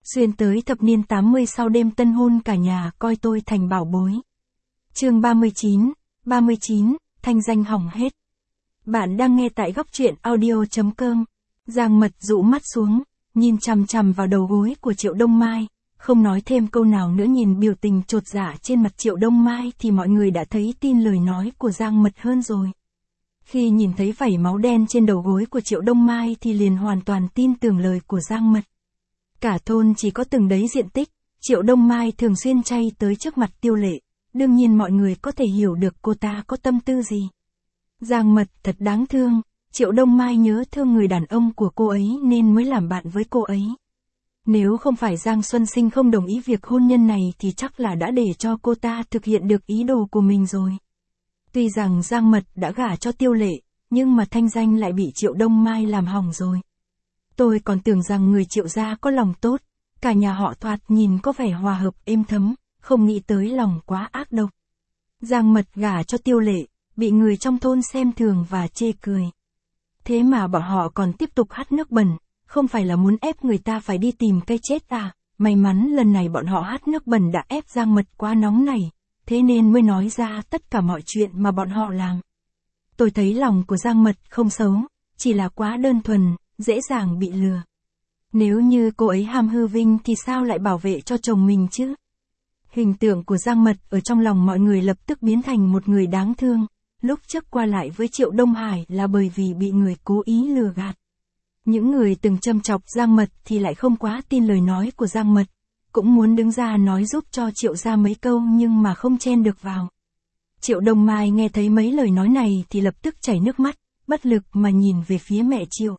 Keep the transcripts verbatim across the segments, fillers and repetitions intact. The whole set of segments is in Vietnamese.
Xuyên tới thập niên tám mươi sau đêm tân hôn cả nhà coi tôi thành bảo bối. Chương ba mươi chín, ba mươi chín, thanh danh hỏng hết. Bạn đang nghe tại góc truyện audio chấm com. Giang Mật rũ mắt xuống, nhìn chằm chằm vào đầu gối của Triệu Đông Mai, không nói thêm câu nào nữa. Nhìn biểu tình chột dạ trên mặt Triệu Đông Mai thì mọi người đã thấy tin lời nói của Giang Mật hơn rồi. Khi nhìn thấy vảy máu đen trên đầu gối của Triệu Đông Mai thì liền hoàn toàn tin tưởng lời của Giang Mật. Cả thôn chỉ có từng đấy diện tích, Triệu Đông Mai thường xuyên chay tới trước mặt Tiêu Lệ, đương nhiên mọi người có thể hiểu được cô ta có tâm tư gì. Giang Mật thật đáng thương, Triệu Đông Mai nhớ thương người đàn ông của cô ấy nên mới làm bạn với cô ấy. Nếu không phải Giang Xuân Sinh không đồng ý việc hôn nhân này thì chắc là đã để cho cô ta thực hiện được ý đồ của mình rồi. Tuy rằng Giang Mật đã gả cho Tiêu Lệ, nhưng mà thanh danh lại bị Triệu Đông Mai làm hỏng rồi. Tôi còn tưởng rằng người Triệu gia có lòng tốt, cả nhà họ thoạt nhìn có vẻ hòa hợp êm thấm, không nghĩ tới lòng quá ác độc. Giang Mật gả cho Tiêu Lệ, bị người trong thôn xem thường và chê cười. Thế mà bọn họ còn tiếp tục hắt nước bẩn, không phải là muốn ép người ta phải đi tìm cây chết à? May mắn lần này bọn họ hắt nước bẩn đã ép Giang Mật quá nóng nảy, thế nên mới nói ra tất cả mọi chuyện mà bọn họ làm. Tôi thấy lòng của Giang Mật không xấu, chỉ là quá đơn thuần, dễ dàng bị lừa. Nếu như cô ấy ham hư vinh thì sao lại bảo vệ cho chồng mình chứ? Hình tượng của Giang Mật ở trong lòng mọi người lập tức biến thành một người đáng thương. Lúc trước qua lại với Triệu Đông Hải là bởi vì bị người cố ý lừa gạt. Những người từng châm chọc Giang Mật thì lại không quá tin lời nói của Giang Mật, cũng muốn đứng ra nói giúp cho Triệu gia mấy câu nhưng mà không chen được vào. Triệu Đông Mai nghe thấy mấy lời nói này thì lập tức chảy nước mắt, bất lực mà nhìn về phía mẹ Triệu.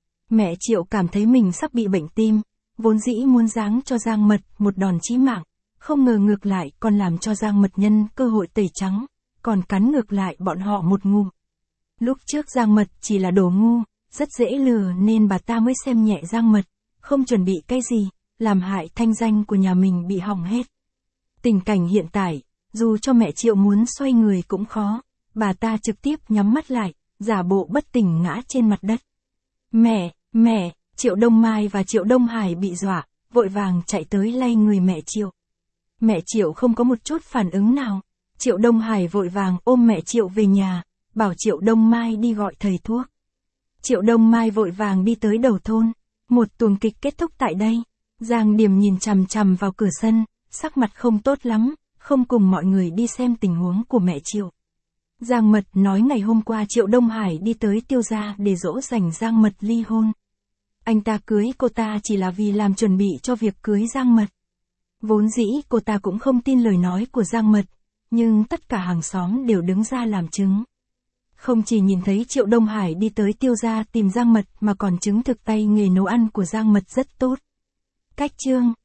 Mẹ Triệu cảm thấy mình sắp bị bệnh tim, vốn dĩ muốn giáng cho Giang Mật một đòn chí mạng, không ngờ ngược lại còn làm cho Giang Mật nhân cơ hội tẩy trắng, còn cắn ngược lại bọn họ một ngụm. Lúc trước Giang Mật chỉ là đồ ngu, rất dễ lừa nên bà ta mới xem nhẹ Giang Mật, không chuẩn bị cái gì, làm hại thanh danh của nhà mình bị hỏng hết. Tình cảnh hiện tại, dù cho mẹ Triệu muốn xoay người cũng khó, bà ta trực tiếp nhắm mắt lại, giả bộ bất tỉnh ngã trên mặt đất. Mẹ, mẹ, Triệu Đông Mai và Triệu Đông Hải bị dọa, vội vàng chạy tới lay người mẹ Triệu. Mẹ Triệu không có một chút phản ứng nào. Triệu Đông Hải vội vàng ôm mẹ Triệu về nhà, bảo Triệu Đông Mai đi gọi thầy thuốc. Triệu Đông Mai vội vàng đi tới đầu thôn. Một tuồng kịch kết thúc tại đây. Giang Điềm nhìn chằm chằm vào cửa sân, sắc mặt không tốt lắm, không cùng mọi người đi xem tình huống của mẹ Triệu. Giang Mật nói ngày hôm qua Triệu Đông Hải đi tới Tiêu gia để dỗ dành Giang Mật ly hôn. Anh ta cưới cô ta chỉ là vì làm chuẩn bị cho việc cưới Giang Mật. Vốn dĩ cô ta cũng không tin lời nói của Giang Mật, nhưng tất cả hàng xóm đều đứng ra làm chứng. Không chỉ nhìn thấy Triệu Đông Hải đi tới Tiêu gia tìm Giang Mật mà còn chứng thực tay nghề nấu ăn của Giang Mật rất tốt. Cách chương